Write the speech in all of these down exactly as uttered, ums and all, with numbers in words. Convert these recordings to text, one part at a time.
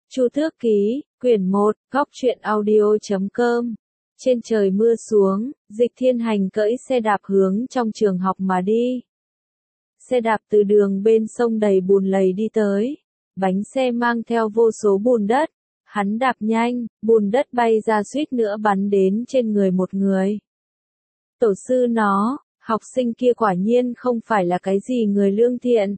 Chu Tước Ký, quyển một, góc truyện audio chấm com. Trên trời mưa xuống, Dịch Thiên Hành cưỡi xe đạp hướng trong trường học mà đi. Xe đạp từ đường bên sông đầy bùn lầy đi tới. Bánh xe mang theo vô số bùn đất. Hắn đạp nhanh, bùn đất bay ra suýt nữa bắn đến trên người một người. Tổ sư nó, học sinh kia quả nhiên không phải là cái gì người lương thiện.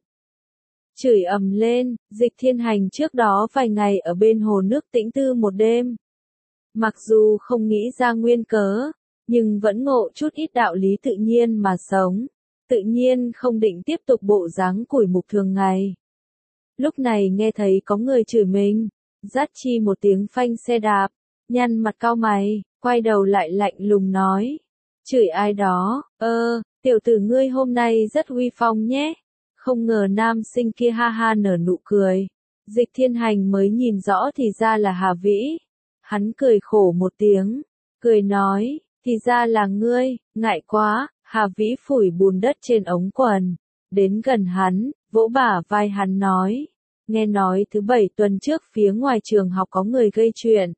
Chửi ầm lên, Dịch Thiên Hành trước đó vài ngày ở bên hồ nước tĩnh tư một đêm. Mặc dù không nghĩ ra nguyên cớ, nhưng vẫn ngộ chút ít đạo lý tự nhiên mà sống. Tự nhiên không định tiếp tục bộ dáng củi mục thường ngày. Lúc này nghe thấy có người chửi mình, dắt chi một tiếng phanh xe đạp, nhăn mặt cau mày, quay đầu lại lạnh lùng nói. Chửi ai đó, ơ, tiểu tử ngươi hôm nay rất uy phong nhé. Không ngờ nam sinh kia ha ha nở nụ cười. Dịch Thiên Hành mới nhìn rõ thì ra là Hà Vĩ. Hắn cười khổ một tiếng, cười nói, thì ra là ngươi, ngại quá. Hà Vĩ phủi bùn đất trên ống quần, đến gần hắn, vỗ bả vai hắn nói, nghe nói thứ bảy tuần trước phía ngoài trường học có người gây chuyện.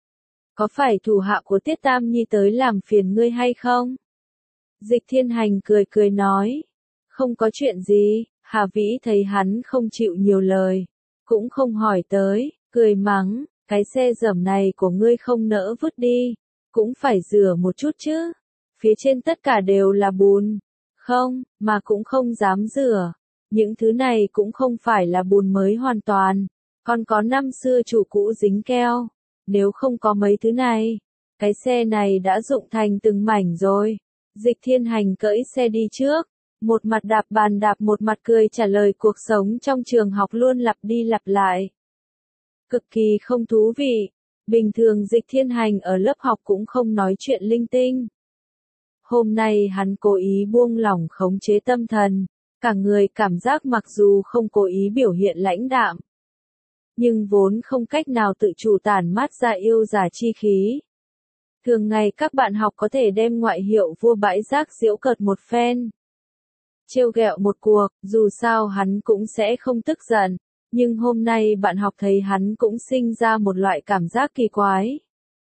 Có phải thủ hạ của Tiết Tam Nhi tới làm phiền ngươi hay không? Dịch Thiên Hành cười cười nói, không có chuyện gì. Hà Vĩ thấy hắn không chịu nhiều lời, cũng không hỏi tới, cười mắng, cái xe dởm này của ngươi không nỡ vứt đi, cũng phải rửa một chút chứ, phía trên tất cả đều là bùn, không, mà cũng không dám rửa, những thứ này cũng không phải là bùn mới hoàn toàn, còn có năm xưa chủ cũ dính keo, nếu không có mấy thứ này, cái xe này đã rụng thành từng mảnh rồi. Dịch Thiên Hành cưỡi xe đi trước. Một mặt đạp bàn đạp một mặt cười trả lời cuộc sống trong trường học luôn lặp đi lặp lại. Cực kỳ không thú vị. Bình thường Dịch Thiên Hành ở lớp học cũng không nói chuyện linh tinh. Hôm nay hắn cố ý buông lỏng khống chế tâm thần. Cả người cảm giác mặc dù không cố ý biểu hiện lãnh đạm. Nhưng vốn không cách nào tự chủ tản mát ra yêu giả chi khí. Thường ngày các bạn học có thể đem ngoại hiệu vua bãi rác giễu cợt một phen. Trêu ghẹo một cuộc, dù sao hắn cũng sẽ không tức giận, nhưng hôm nay bạn học thấy hắn cũng sinh ra một loại cảm giác kỳ quái.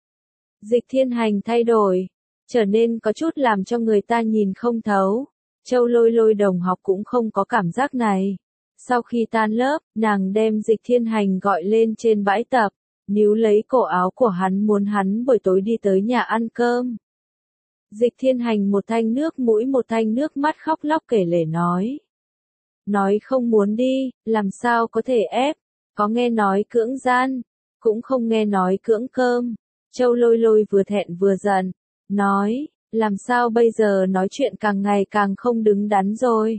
Dịch Thiên Hành thay đổi, trở nên có chút làm cho người ta nhìn không thấu. Châu Lôi Lôi đồng học cũng không có cảm giác này. Sau khi tan lớp, nàng đem Dịch Thiên Hành gọi lên trên bãi tập, níu lấy cổ áo của hắn muốn hắn buổi tối đi tới nhà ăn cơm. Dịch Thiên Hành một thanh nước mũi một thanh nước mắt khóc lóc kể lể nói. Nói không muốn đi, làm sao có thể ép, có nghe nói cưỡng gian, cũng không nghe nói cưỡng cơm. Châu Lôi Lôi vừa thẹn vừa giận, nói, làm sao bây giờ nói chuyện càng ngày càng không đứng đắn rồi.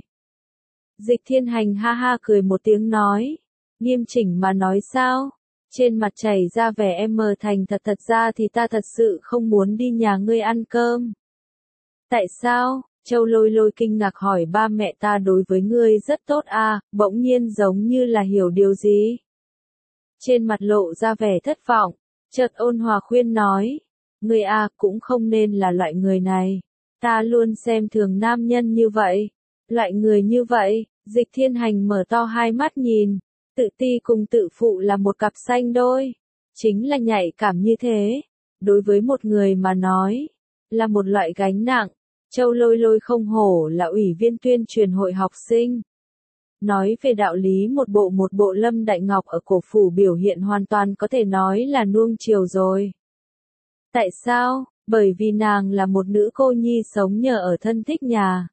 Dịch Thiên Hành ha ha cười một tiếng nói, nghiêm chỉnh mà nói sao, trên mặt chảy ra vẻ em mờ thành thật thật ra thì ta thật sự không muốn đi nhà ngươi ăn cơm. Tại sao? Châu Lôi Lôi kinh ngạc hỏi ba mẹ ta đối với ngươi rất tốt à, bỗng nhiên giống như là hiểu điều gì. Trên mặt lộ ra vẻ thất vọng, chợt ôn hòa khuyên nói, ngươi à cũng không nên là loại người này, ta luôn xem thường nam nhân như vậy, loại người như vậy. Dịch Thiên Hành mở to hai mắt nhìn, tự ti cùng tự phụ là một cặp xanh đôi, chính là nhạy cảm như thế, đối với một người mà nói, là một loại gánh nặng. Châu Lôi Lôi không hổ là ủy viên tuyên truyền hội học sinh. Nói về đạo lý một bộ một bộ Lâm Đại Ngọc ở cổ phủ biểu hiện hoàn toàn có thể nói là nuông chiều rồi. Tại sao? Bởi vì nàng là một nữ cô nhi sống nhờ ở thân thích nhà.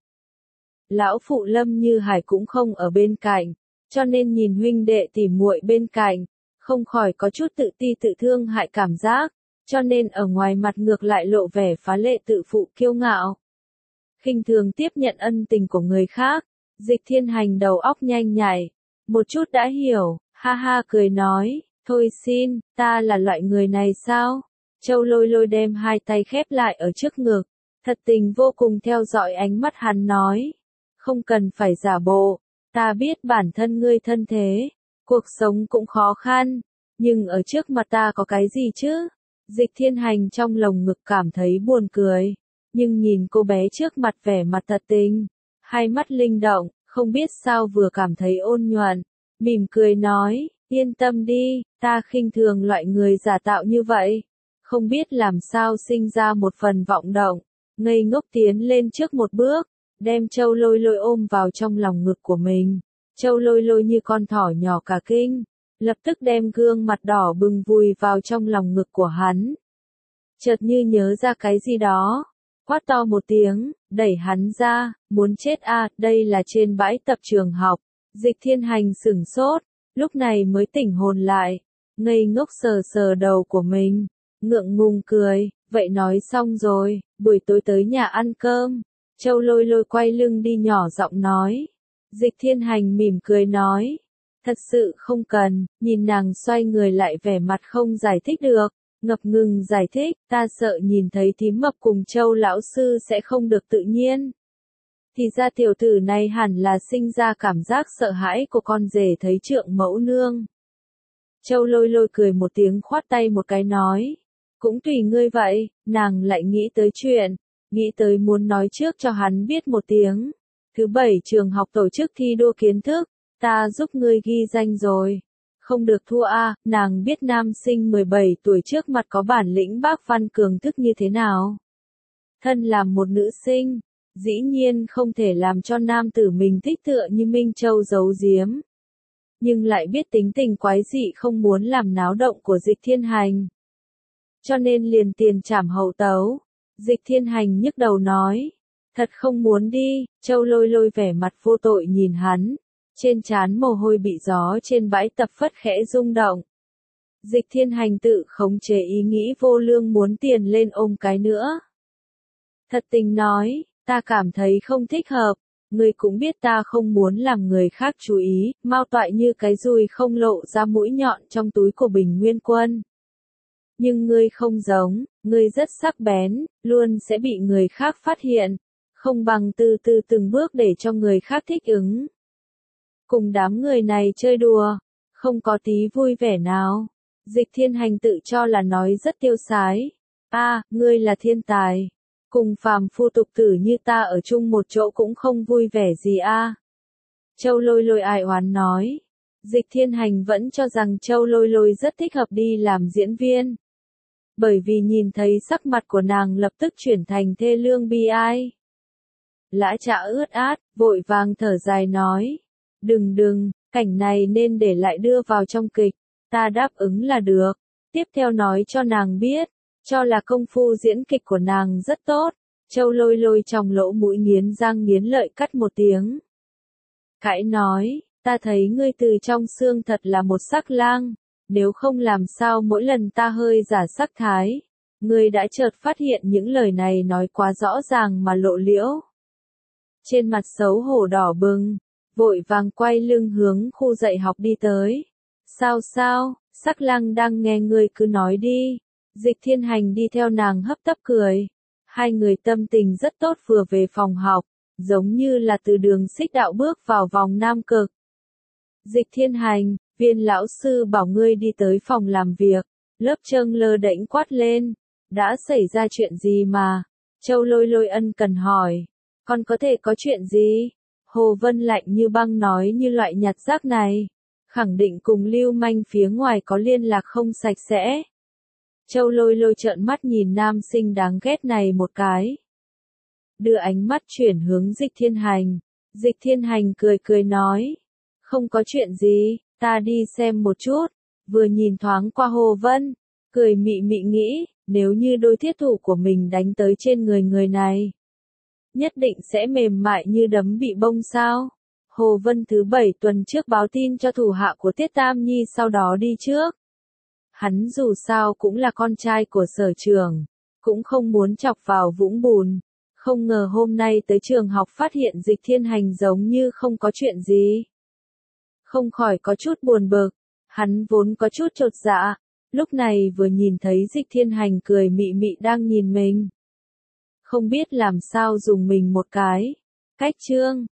Lão phụ Lâm Như Hải cũng không ở bên cạnh, cho nên nhìn huynh đệ tỉ muội bên cạnh, không khỏi có chút tự ti tự thương hại cảm giác, cho nên ở ngoài mặt ngược lại lộ vẻ phá lệ tự phụ kiêu ngạo. Khinh thường tiếp nhận ân tình của người khác. Dịch Thiên Hành đầu óc nhanh nhạy, một chút đã hiểu, ha ha cười nói, thôi xin, ta là loại người này sao? Châu Lôi Lôi đem hai tay khép lại ở trước ngực, thật tình vô cùng theo dõi ánh mắt hắn nói, không cần phải giả bộ, ta biết bản thân ngươi thân thế, cuộc sống cũng khó khăn, nhưng ở trước mặt ta có cái gì chứ? Dịch Thiên Hành trong lồng ngực cảm thấy buồn cười. Nhưng nhìn cô bé trước mặt vẻ mặt thật tình, hai mắt linh động, không biết sao vừa cảm thấy ôn nhuận, mỉm cười nói, Yên tâm đi, ta khinh thường loại người giả tạo như vậy. Không biết làm sao sinh ra một phần vọng động, ngây ngốc tiến lên trước một bước, đem Châu Lôi Lôi ôm vào trong lòng ngực của mình. Châu Lôi Lôi như con thỏ nhỏ cả kinh, lập tức đem gương mặt đỏ bừng vùi vào trong lòng ngực của hắn. Chợt như nhớ ra cái gì đó, quát to một tiếng, đẩy hắn ra, muốn chết à, đây là trên bãi tập trường học. Dịch Thiên Hành sửng sốt, lúc này mới tỉnh hồn lại, ngây ngốc sờ sờ đầu của mình, ngượng ngùng cười, vậy nói xong rồi, buổi tối tới nhà ăn cơm. Châu Lôi Lôi quay lưng đi nhỏ giọng nói. Dịch Thiên Hành mỉm cười nói, thật sự không cần, nhìn nàng xoay người lại vẻ mặt không giải thích được, ngập ngừng giải thích, ta sợ nhìn thấy thím mập cùng Châu lão sư sẽ không được tự nhiên. Thì ra tiểu tử này hẳn là sinh ra cảm giác sợ hãi của con rể thấy trượng mẫu nương. Châu Lôi Lôi cười một tiếng khoát tay một cái nói, cũng tùy ngươi vậy, nàng lại nghĩ tới chuyện, nghĩ tới muốn nói trước cho hắn biết một tiếng. Thứ bảy trường học tổ chức thi đua kiến thức, ta giúp ngươi ghi danh rồi. Không được thua a, à, nàng biết nam sinh mười bảy tuổi trước mặt có bản lĩnh bác văn cường thức như thế nào. Thân làm một nữ sinh, dĩ nhiên không thể làm cho nam tử mình thích tựa như Minh Châu giấu giếm. Nhưng lại biết tính tình quái dị không muốn làm náo động của Dịch Thiên Hành. Cho nên liền tiền trảm hậu tấu. Dịch Thiên Hành nhức đầu nói, thật không muốn đi. Châu Lôi Lôi vẻ mặt vô tội nhìn hắn, trên trán mồ hôi bị gió trên bãi tập phất khẽ rung động. Dịch Thiên Hành tự khống chế ý nghĩ vô lương muốn tiền lên ôm cái nữa. Thật tình nói, ta cảm thấy không thích hợp, ngươi cũng biết ta không muốn làm người khác chú ý, mau toại như cái dùi không lộ ra mũi nhọn trong túi của Bình Nguyên Quân. Nhưng ngươi không giống, ngươi rất sắc bén, luôn sẽ bị người khác phát hiện, không bằng từ từ từng bước để cho người khác thích ứng. Cùng đám người này chơi đùa, không có tí vui vẻ nào. Dịch Thiên Hành tự cho là nói rất tiêu sái. A, à, ngươi là thiên tài. Cùng phàm phu tục tử như ta ở chung một chỗ cũng không vui vẻ gì a. À. Châu Lôi Lôi ai oán nói. Dịch Thiên Hành vẫn cho rằng Châu Lôi Lôi rất thích hợp đi làm diễn viên. Bởi vì nhìn thấy sắc mặt của nàng lập tức chuyển thành thê lương bi ai. Lã Trạ ướt át, vội vàng thở dài nói. Đừng đừng, cảnh này nên để lại đưa vào trong kịch, ta đáp ứng là được. Tiếp theo nói cho nàng biết, cho là công phu diễn kịch của nàng rất tốt. Châu Lôi Lôi trong lỗ mũi nghiến răng nghiến lợi cắt một tiếng. Cãi nói, ta thấy ngươi từ trong xương thật là một sắc lang, nếu không làm sao mỗi lần ta hơi giả sắc thái. Ngươi đã chợt phát hiện những lời này nói quá rõ ràng mà lộ liễu. Trên mặt xấu hổ đỏ bừng, vội vàng quay lưng hướng khu dạy học đi tới. Sao sao, sắc lang đang nghe ngươi cứ nói đi. Dịch Thiên Hành đi theo nàng hấp tấp cười. Hai người tâm tình rất tốt vừa về phòng học, giống như là từ đường xích đạo bước vào vòng nam cực. Dịch Thiên Hành, viên lão sư bảo ngươi đi tới phòng làm việc. Lớp Trâng lơ đễnh quát lên. Đã xảy ra chuyện gì mà? Châu Lôi Lôi ân cần hỏi. Còn có thể có chuyện gì? Hồ Vân lạnh như băng nói như loại nhặt rác này. Khẳng định cùng lưu manh phía ngoài có liên lạc không sạch sẽ. Châu Lôi Lôi trợn mắt nhìn nam sinh đáng ghét này một cái. Đưa ánh mắt chuyển hướng Dịch Thiên Hành. Dịch Thiên Hành cười cười nói. Không có chuyện gì, ta đi xem một chút. Vừa nhìn thoáng qua Hồ Vân, cười mị mị nghĩ, nếu như đôi thiết thủ của mình đánh tới trên người người này, nhất định sẽ mềm mại như đấm bị bông sao. Hồ Vân thứ bảy tuần trước báo tin cho thủ hạ của Tiết Tam Nhi sau đó đi trước. Hắn dù sao cũng là con trai của sở trường, cũng không muốn chọc vào vũng bùn. Không ngờ hôm nay tới trường học phát hiện Dịch Thiên Hành giống như không có chuyện gì. Không khỏi có chút buồn bực, hắn vốn có chút chột dạ, lúc này vừa nhìn thấy Dịch Thiên Hành cười mị mị đang nhìn mình. Không biết làm sao dùng mình một cái. Cách chương